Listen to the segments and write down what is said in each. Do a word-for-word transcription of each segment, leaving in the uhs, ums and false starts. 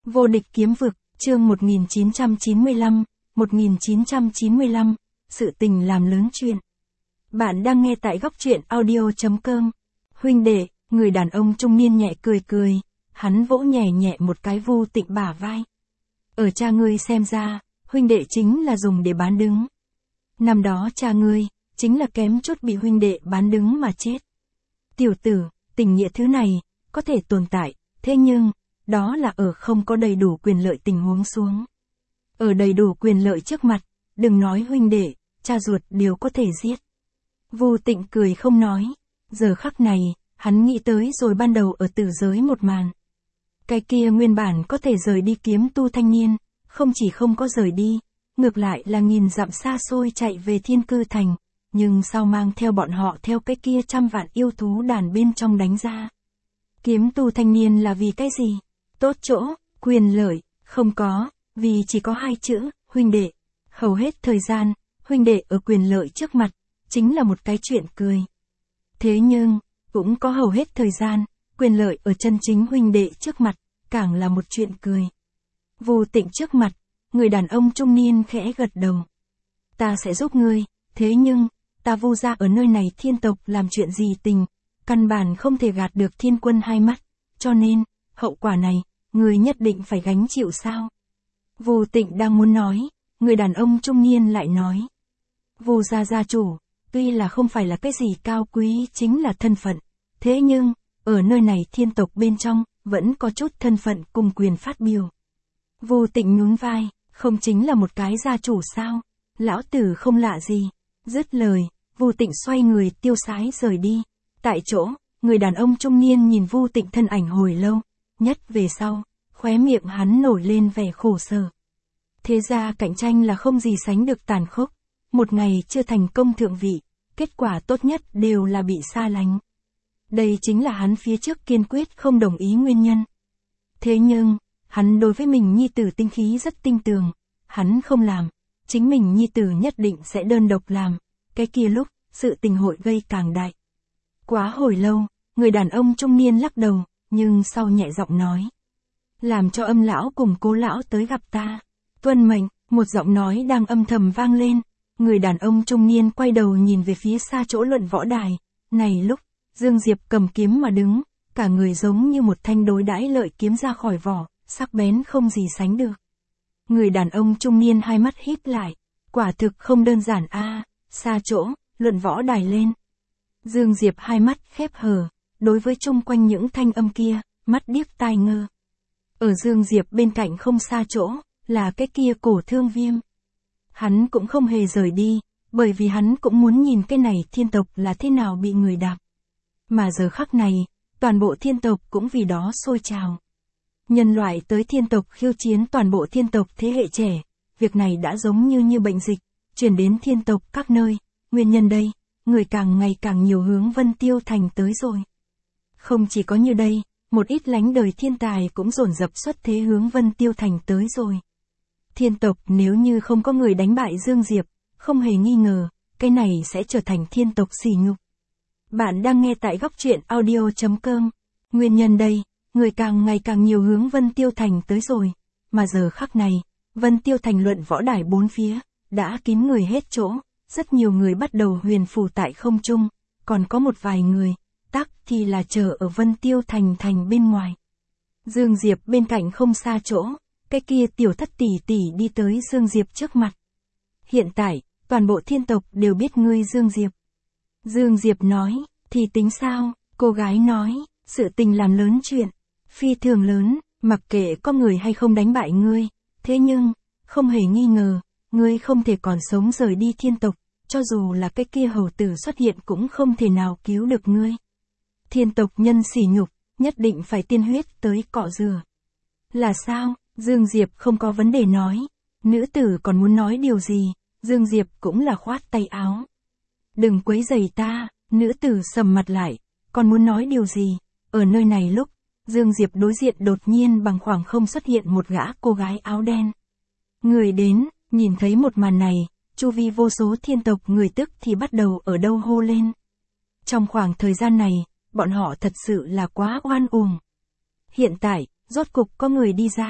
Vô địch kiếm vực, chương một nghìn chín trăm chín mươi lăm, một nghìn chín trăm chín mươi lăm, sự tình làm lớn chuyện. Bạn đang nghe tại góc truyện audio chấm com. Huynh đệ, người đàn ông trung niên nhẹ cười cười, hắn vỗ nhẹ nhẹ một cái Vu Tịnh bả vai. Ở cha ngươi xem ra, huynh đệ chính là dùng để bán đứng. Năm đó cha ngươi, chính là kém chút bị huynh đệ bán đứng mà chết. Tiểu tử, tình nghĩa thứ này, có thể tồn tại, thế nhưng, đó là ở không có đầy đủ quyền lợi tình huống xuống. Ở đầy đủ quyền lợi trước mặt, đừng nói huynh đệ, cha ruột đều có thể giết. Vu Tịnh cười không nói, giờ khắc này, hắn nghĩ tới rồi ban đầu ở tử giới một màn. Cái kia nguyên bản có thể rời đi kiếm tu thanh niên, không chỉ không có rời đi, ngược lại là nghìn dặm xa xôi chạy về Thiên Cư Thành, nhưng sao mang theo bọn họ theo cái kia trăm vạn yêu thú đàn bên trong đánh ra. Kiếm tu thanh niên là vì cái gì? Tốt chỗ, quyền lợi, không có, vì chỉ có hai chữ, huynh đệ. Hầu hết thời gian, huynh đệ ở quyền lợi trước mặt, chính là một cái chuyện cười. Thế nhưng, cũng có hầu hết thời gian, quyền lợi ở chân chính huynh đệ trước mặt, càng là một chuyện cười. Vu Tịnh trước mặt, người đàn ông trung niên khẽ gật đầu. Ta sẽ giúp ngươi, thế nhưng, ta Vu gia ở nơi này thiên tộc làm chuyện gì tình, căn bản không thể gạt được thiên quân hai mắt, cho nên, hậu quả này, người nhất định phải gánh chịu sao? Vu Tịnh đang muốn nói, người đàn ông trung niên lại nói. Vu gia gia chủ, tuy là không phải là cái gì cao quý chính là thân phận, thế nhưng, ở nơi này thiên tộc bên trong, vẫn có chút thân phận cùng quyền phát biểu. Vu Tịnh nhún vai, không chính là một cái gia chủ sao? Lão tử không lạ gì. Dứt lời, Vu Tịnh xoay người tiêu sái rời đi. Tại chỗ, người đàn ông trung niên nhìn Vu Tịnh thân ảnh hồi lâu, nhất về sau, khóe miệng hắn nổi lên vẻ khổ sở. Thế ra cạnh tranh là không gì sánh được tàn khốc, một ngày chưa thành công thượng vị, kết quả tốt nhất đều là bị xa lánh. Đây chính là hắn phía trước kiên quyết không đồng ý nguyên nhân. Thế nhưng, hắn đối với mình nhi tử tinh khí rất tinh tường, hắn không làm, chính mình nhi tử nhất định sẽ đơn độc làm, cái kia lúc, sự tình hội gây càng đại. Quá hồi lâu, người đàn ông trung niên lắc đầu, nhưng sau nhẹ giọng nói. Làm cho âm lão cùng Cố lão tới gặp ta. Tuân mệnh, một giọng nói đang âm thầm vang lên, người đàn ông trung niên quay đầu nhìn về phía xa chỗ luận võ đài, này lúc, Dương Diệp cầm kiếm mà đứng, cả người giống như một thanh đối đãi lợi kiếm ra khỏi vỏ, sắc bén không gì sánh được. Người đàn ông trung niên hai mắt híp lại, quả thực không đơn giản a, xa chỗ, luận võ đài lên. Dương Diệp hai mắt khép hờ, đối với chung quanh những thanh âm kia, mắt điếc tai ngơ. Ở Dương Diệp bên cạnh không xa chỗ, là cái kia Cổ Thương Viêm. Hắn cũng không hề rời đi, bởi vì hắn cũng muốn nhìn cái này thiên tộc là thế nào bị người đạp. Mà giờ khắc này, toàn bộ thiên tộc cũng vì đó sôi trào. Nhân loại tới thiên tộc khiêu chiến toàn bộ thiên tộc thế hệ trẻ, việc này đã giống như như bệnh dịch, truyền đến thiên tộc các nơi, nguyên nhân đây, người càng ngày càng nhiều hướng Vân Tiêu Thành tới rồi. Không chỉ có như đây, một ít lánh đời thiên tài cũng dồn dập xuất thế hướng Vân Tiêu Thành tới rồi. Thiên tộc nếu như không có người đánh bại Dương Diệp, không hề nghi ngờ, cái này sẽ trở thành thiên tộc sỉ nhục. Bạn đang nghe tại góc truyện audio chấm com. Nguyên nhân đây, người càng ngày càng nhiều hướng Vân Tiêu Thành tới rồi, mà giờ khắc này, Vân Tiêu Thành luận võ đài bốn phía, đã kín người hết chỗ, rất nhiều người bắt đầu huyền phù tại không trung, còn có một vài người, tắc thì là chờ ở Vân Tiêu Thành thành bên ngoài. Dương Diệp bên cạnh không xa chỗ, cái kia tiểu thất tỷ tỷ đi tới Dương Diệp trước mặt. Hiện tại, toàn bộ thiên tộc đều biết ngươi Dương Diệp. Dương Diệp nói, thì tính sao, cô gái nói, sự tình làm lớn chuyện, phi thường lớn, mặc kệ có người hay không đánh bại ngươi, thế nhưng, không hề nghi ngờ, ngươi không thể còn sống rời đi thiên tộc, cho dù là cái kia hầu tử xuất hiện cũng không thể nào cứu được ngươi. Thiên tộc nhân sỉ nhục, nhất định phải tiên huyết tới cọ rửa. Là sao? Dương Diệp không có vấn đề nói, nữ tử còn muốn nói điều gì, Dương Diệp cũng là khoát tay áo. Đừng quấy rầy ta, nữ tử sầm mặt lại, còn muốn nói điều gì, ở nơi này lúc, Dương Diệp đối diện đột nhiên bằng khoảng không xuất hiện một gã cô gái áo đen. Người đến, nhìn thấy một màn này, chu vi vô số thiên tộc người tức thì bắt đầu ở đâu hô lên. Trong khoảng thời gian này, bọn họ thật sự là quá oan uổng. Hiện tại, rốt cục có người đi ra,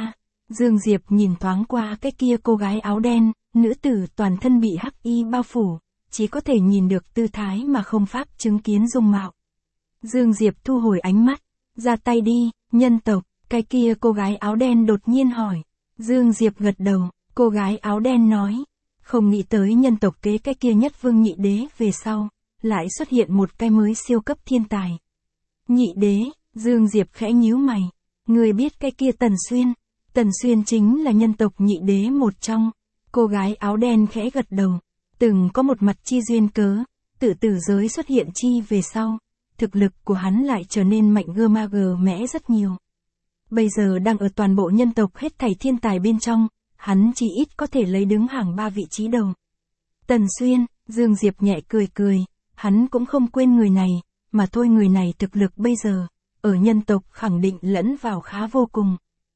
Dương Diệp nhìn thoáng qua cái kia cô gái áo đen, nữ tử toàn thân bị hắc y bao phủ, chỉ có thể nhìn được tư thái mà không pháp chứng kiến dung mạo. Dương Diệp thu hồi ánh mắt, ra tay đi, nhân tộc, cái kia cô gái áo đen đột nhiên hỏi. Dương Diệp gật đầu, cô gái áo đen nói, không nghĩ tới nhân tộc kế cái kia nhất vương nhị đế về sau, lại xuất hiện một cái mới siêu cấp thiên tài. Nhị đế, Dương Diệp khẽ nhíu mày, người biết cái kia Tần Xuyên, Tần Xuyên chính là nhân tộc nhị đế một trong, cô gái áo đen khẽ gật đầu, từng có một mặt chi duyên cớ, tự tử giới xuất hiện chi về sau, thực lực của hắn lại trở nên mạnh gơ ma gờ mẽ rất nhiều. Bây giờ đang ở toàn bộ nhân tộc hết thảy thiên tài bên trong, hắn chỉ ít có thể lấy đứng hàng ba vị trí đầu. Tần Xuyên, Dương Diệp nhẹ cười cười, hắn cũng không quên người này, mà thôi người này thực lực bây giờ, ở nhân tộc khẳng định lẫn vào khá vô cùng.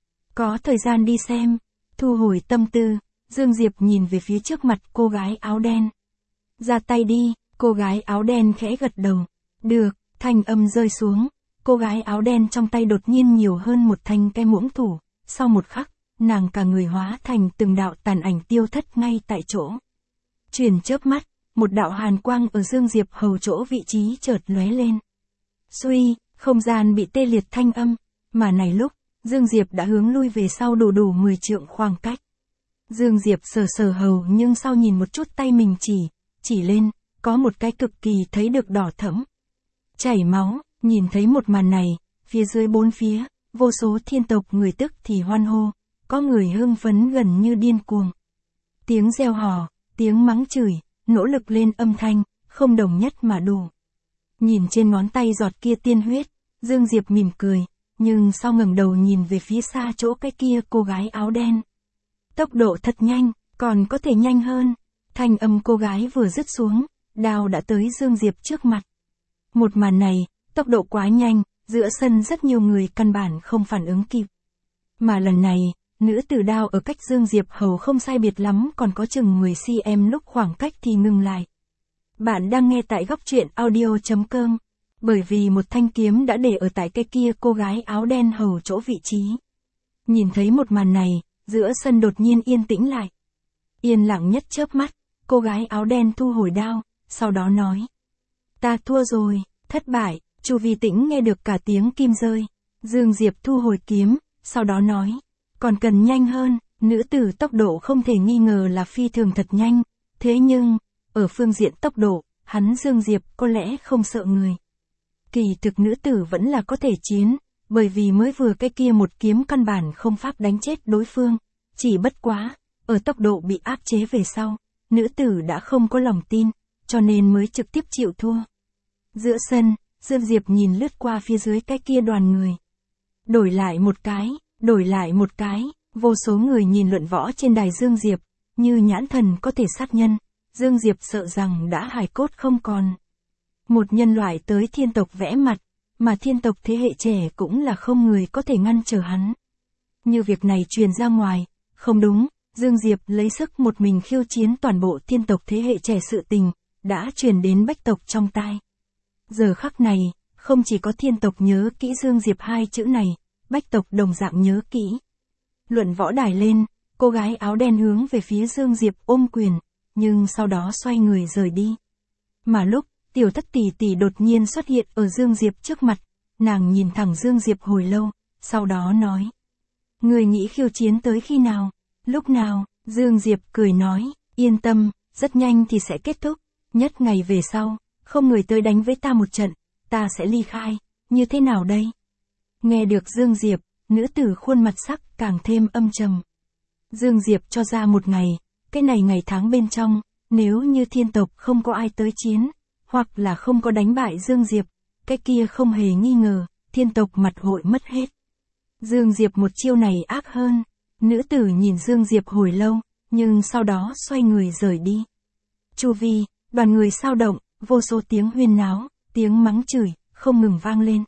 Có thời gian đi xem, thu hồi tâm tư, Dương Diệp nhìn về phía trước mặt cô gái áo đen. Ra tay đi, cô gái áo đen khẽ gật đầu. Được, thanh âm rơi xuống, cô gái áo đen trong tay đột nhiên nhiều hơn một thanh cái muỗng thủ, sau một khắc, nàng cả người hóa thành từng đạo tàn ảnh tiêu thất ngay tại chỗ. Chuyển chớp mắt, một đạo hàn quang ở Dương Diệp hầu chỗ vị trí chợt lóe lên. Suy, không gian bị tê liệt thanh âm, mà này lúc, Dương Diệp đã hướng lui về sau đủ đủ mười trượng khoảng cách. Dương Diệp sờ sờ hầu nhưng sau nhìn một chút tay mình chỉ, chỉ lên, có một cái cực kỳ thấy được đỏ thẫm. Chảy máu, nhìn thấy một màn này, phía dưới bốn phía, vô số thiên tộc người tức thì hoan hô, có người hưng phấn gần như điên cuồng. Tiếng reo hò, tiếng mắng chửi, nỗ lực lên âm thanh, không đồng nhất mà đủ. Nhìn trên ngón tay giọt kia tiên huyết, Dương Diệp mỉm cười, nhưng sau ngẩng đầu nhìn về phía xa chỗ cái kia cô gái áo đen. Tốc độ thật nhanh, còn có thể nhanh hơn. Thanh âm cô gái vừa dứt xuống, đao đã tới Dương Diệp trước mặt. Một màn này, tốc độ quá nhanh, giữa sân rất nhiều người căn bản không phản ứng kịp. Mà lần này, nữ tử đao ở cách Dương Diệp hầu không sai biệt lắm còn có chừng mười xăng-ti-mét lúc khoảng cách thì ngừng lại. Bạn đang nghe tại góc truyện audio chấm com. Bởi vì một thanh kiếm đã để ở tại cái kia cô gái áo đen hầu chỗ vị trí. Nhìn thấy một màn này, giữa sân đột nhiên yên tĩnh lại. Yên lặng nhất chớp mắt, cô gái áo đen thu hồi đao, sau đó nói. Ta thua rồi, thất bại, Chu Vi Tĩnh nghe được cả tiếng kim rơi. Dương Diệp thu hồi kiếm, sau đó nói. Còn cần nhanh hơn, nữ tử tốc độ không thể nghi ngờ là phi thường thật nhanh. Thế nhưng, ở phương diện tốc độ, hắn Dương Diệp có lẽ không sợ người. Kỳ thực nữ tử vẫn là có thể chiến, bởi vì mới vừa cái kia một kiếm căn bản không pháp đánh chết đối phương, chỉ bất quá, ở tốc độ bị áp chế về sau, nữ tử đã không có lòng tin, cho nên mới trực tiếp chịu thua. Giữa sân, Dương Diệp nhìn lướt qua phía dưới cái kia đoàn người. Đổi lại một cái, đổi lại một cái, vô số người nhìn luận võ trên đài Dương Diệp, như nhãn thần có thể sát nhân, Dương Diệp sợ rằng đã hài cốt không còn. Một nhân loại tới thiên tộc vẽ mặt, mà thiên tộc thế hệ trẻ cũng là không người có thể ngăn trở hắn. Như việc này truyền ra ngoài, không đúng, Dương Diệp lấy sức một mình khiêu chiến toàn bộ thiên tộc thế hệ trẻ sự tình, đã truyền đến bách tộc trong tai. Giờ khắc này, không chỉ có thiên tộc nhớ kỹ Dương Diệp hai chữ này, bách tộc đồng dạng nhớ kỹ. Luận võ đài lên, cô gái áo đen hướng về phía Dương Diệp ôm quyền, nhưng sau đó xoay người rời đi. Mà lúc, Tiểu Thất tỷ tỷ đột nhiên xuất hiện ở Dương Diệp trước mặt, nàng nhìn thẳng Dương Diệp hồi lâu, sau đó nói. Người nghĩ khiêu chiến tới khi nào? Lúc nào? Dương Diệp cười nói, yên tâm, rất nhanh thì sẽ kết thúc, nhất ngày về sau, không người tới đánh với ta một trận, ta sẽ ly khai, như thế nào đây? Nghe được Dương Diệp, nữ tử khuôn mặt sắc càng thêm âm trầm. Dương Diệp cho ra một ngày, cái này ngày tháng bên trong, nếu như thiên tộc không có ai tới chiến, hoặc là không có đánh bại Dương Diệp, cái kia không hề nghi ngờ, thiên tộc mặt hội mất hết. Dương Diệp một chiêu này ác hơn, nữ tử nhìn Dương Diệp hồi lâu, nhưng sau đó xoay người rời đi. Chu vi, đoàn người sao động, vô số tiếng huyên náo, tiếng mắng chửi, không ngừng vang lên.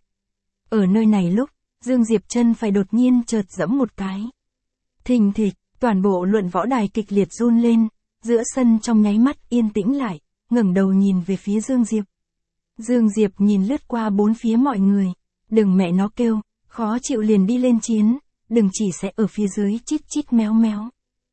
Ở nơi này lúc, Dương Diệp chân phải đột nhiên chợt giẫm một cái. Thình thịch, toàn bộ luận võ đài kịch liệt run lên, giữa sân trong nháy mắt yên tĩnh lại, ngẩng đầu nhìn về phía Dương Diệp. Dương Diệp nhìn lướt qua bốn phía mọi người, đừng mẹ nó kêu, khó chịu liền đi lên chiến, đừng chỉ sẽ ở phía dưới chít chít méo méo.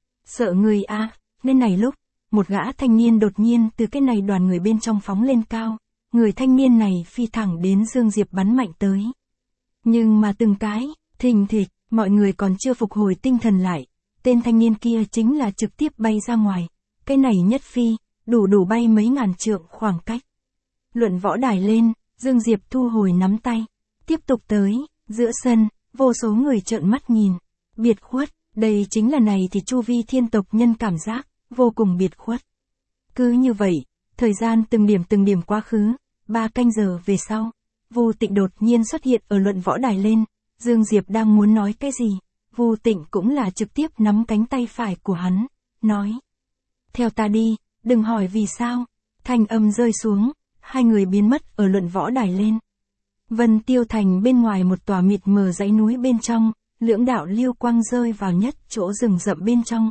Sợ người à, nên này lúc, một gã thanh niên đột nhiên từ cái này đoàn người bên trong phóng lên cao, người thanh niên này phi thẳng đến Dương Diệp bắn mạnh tới. Nhưng mà từng cái, thình thịch, mọi người còn chưa phục hồi tinh thần lại, tên thanh niên kia chính là trực tiếp bay ra ngoài, cái này nhất phi, đủ đủ bay mấy ngàn trượng khoảng cách. Luận võ đài lên, Dương Diệp thu hồi nắm tay, tiếp tục tới, giữa sân, vô số người trợn mắt nhìn, biệt khuất, đây chính là này thì chu vi thiên tộc nhân cảm giác, vô cùng biệt khuất. Cứ như vậy, thời gian từng điểm từng điểm quá khứ, ba canh giờ về sau, Vu Tịnh đột nhiên xuất hiện ở luận võ đài lên, Dương Diệp đang muốn nói cái gì, Vu Tịnh cũng là trực tiếp nắm cánh tay phải của hắn, nói. Theo ta đi, đừng hỏi vì sao, thanh âm rơi xuống, hai người biến mất ở luận võ đài lên. Vân Tiêu Thành bên ngoài một tòa mịt mờ dãy núi bên trong, lưỡng đạo liêu quang rơi vào nhất chỗ rừng rậm bên trong.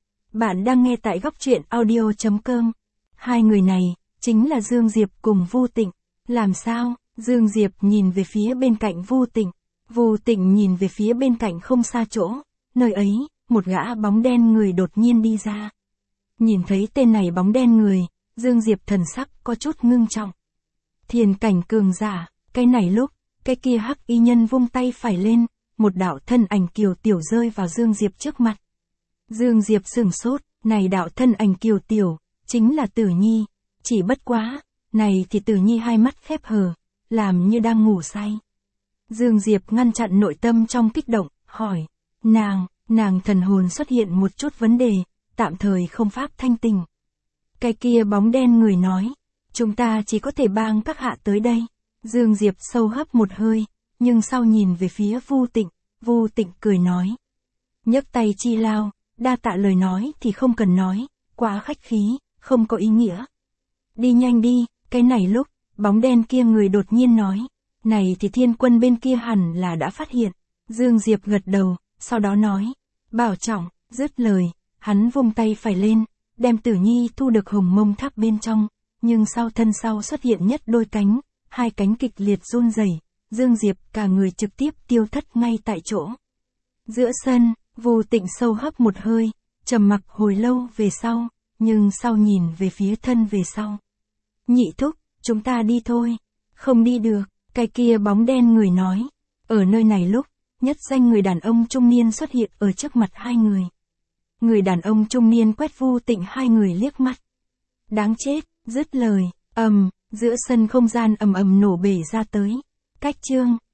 Bạn đang nghe tại góc truyện audio chấm com. Hai người này, chính là Dương Diệp cùng Vu Tịnh. Làm sao? Dương Diệp nhìn về phía bên cạnh Vu Tịnh. Vu Tịnh nhìn về phía bên cạnh không xa chỗ. Nơi ấy, một gã bóng đen người đột nhiên đi ra. Nhìn thấy tên này bóng đen người, Dương Diệp thần sắc có chút ngưng trọng. Thiền cảnh cường giả, cái này lúc, cái kia hắc y nhân vung tay phải lên, một đạo thân ảnh kiều tiểu rơi vào Dương Diệp trước mặt. Dương Diệp sửng sốt, này đạo thân ảnh kiều tiểu, chính là Tử Nhi, chỉ bất quá, này thì Tử Nhi hai mắt khép hờ, làm như đang ngủ say. Dương Diệp ngăn chặn nội tâm trong kích động, hỏi, nàng, nàng thần hồn xuất hiện một chút vấn đề, tạm thời không pháp thanh tình. Cái kia bóng đen người nói, chúng ta chỉ có thể bang các hạ tới đây. Dương Diệp sâu hấp một hơi, nhưng sau nhìn về phía Vu Tịnh, Vu Tịnh cười nói. Nhấc tay chi lao, đa tạ lời nói thì không cần nói, quá khách khí, không có ý nghĩa. Đi nhanh đi, cái này lúc, bóng đen kia người đột nhiên nói, này thì thiên quân bên kia hẳn là đã phát hiện. Dương Diệp gật đầu, sau đó nói, bảo trọng, dứt lời, hắn vung tay phải lên, đem Tử Nhi thu được hồng mông tháp bên trong, nhưng sau thân sau xuất hiện nhất đôi cánh, hai cánh kịch liệt run rẩy, Dương Diệp cả người trực tiếp tiêu thất ngay tại chỗ. Giữa sân, Vu Tịnh sâu hấp một hơi, trầm mặc hồi lâu về sau, nhưng sau nhìn về phía thân về sau. Nhị thúc, chúng ta đi thôi. Không đi được, cái kia bóng đen người nói. Ở nơi này lúc, nhất danh người đàn ông trung niên xuất hiện ở trước mặt hai người. Người đàn ông trung niên quét Vu Tịnh hai người liếc mắt. Đáng chết, dứt lời, ầm, giữa sân không gian ầm ầm nổ bể ra tới. Cách chương